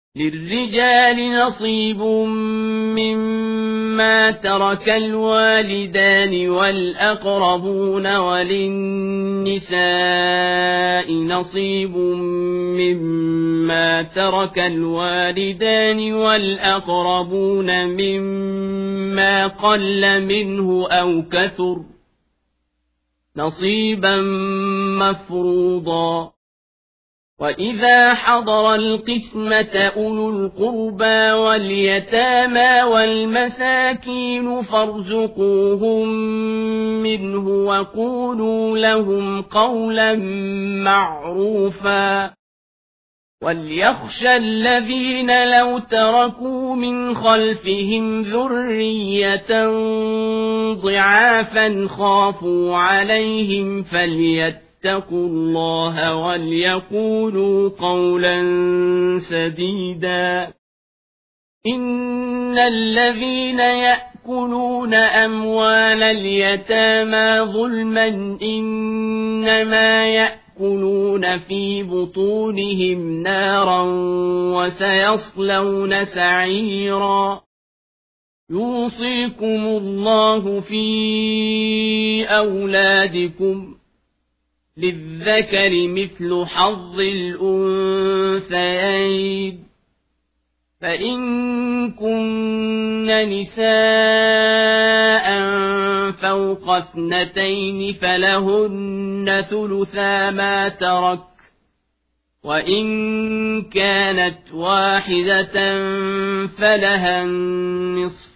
للرجال نصيب مما ترك الوالدان والأقربون وللنساء نصيب مما ترك الوالدان والأقربون مما قل منه أو كثر نصيبا مفروضا وإذا حضر القسمة أولو القربى واليتامى والمساكين فارزقوهم منه وقولوا لهم قولا معروفا وليخشى الذين لو تركوا من خلفهم ذرية ضعافا خافوا عليهم فليتقوا الله وليقولوا قولا سديدا إن الذين يأكلون أموال اليتامى ظلما إنما يأكلون في بطونهم نارا وسيصلون سعيرا يوصيكم الله في أولادكم للذكر مثل حظ الأنثيين فإن كن نساء فوق 2 فلهن ثلثا ما ترك وإن كانت واحدة فلها النصف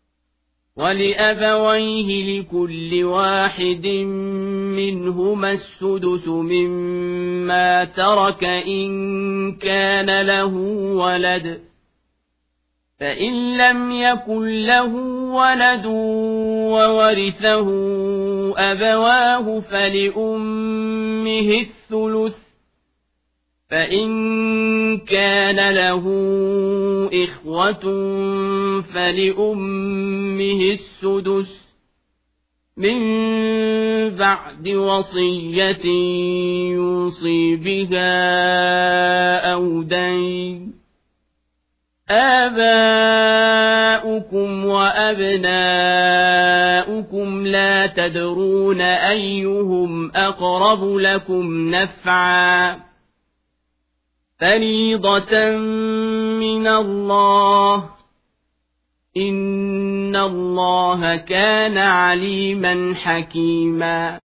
ولأبويه لكل واحد منهما السدس مما ترك إن كان له ولد فإن لم يكن له ولد وورثه أبواه فلأمه الثلث فإن كان له إخوة فلأمه السدس من بعد وصية يوصي بها أو دين آباؤكم وأبناؤكم لا تدرون أيهم أقرب لكم نفعا فريضة من الله إن الله كان عليما حكيما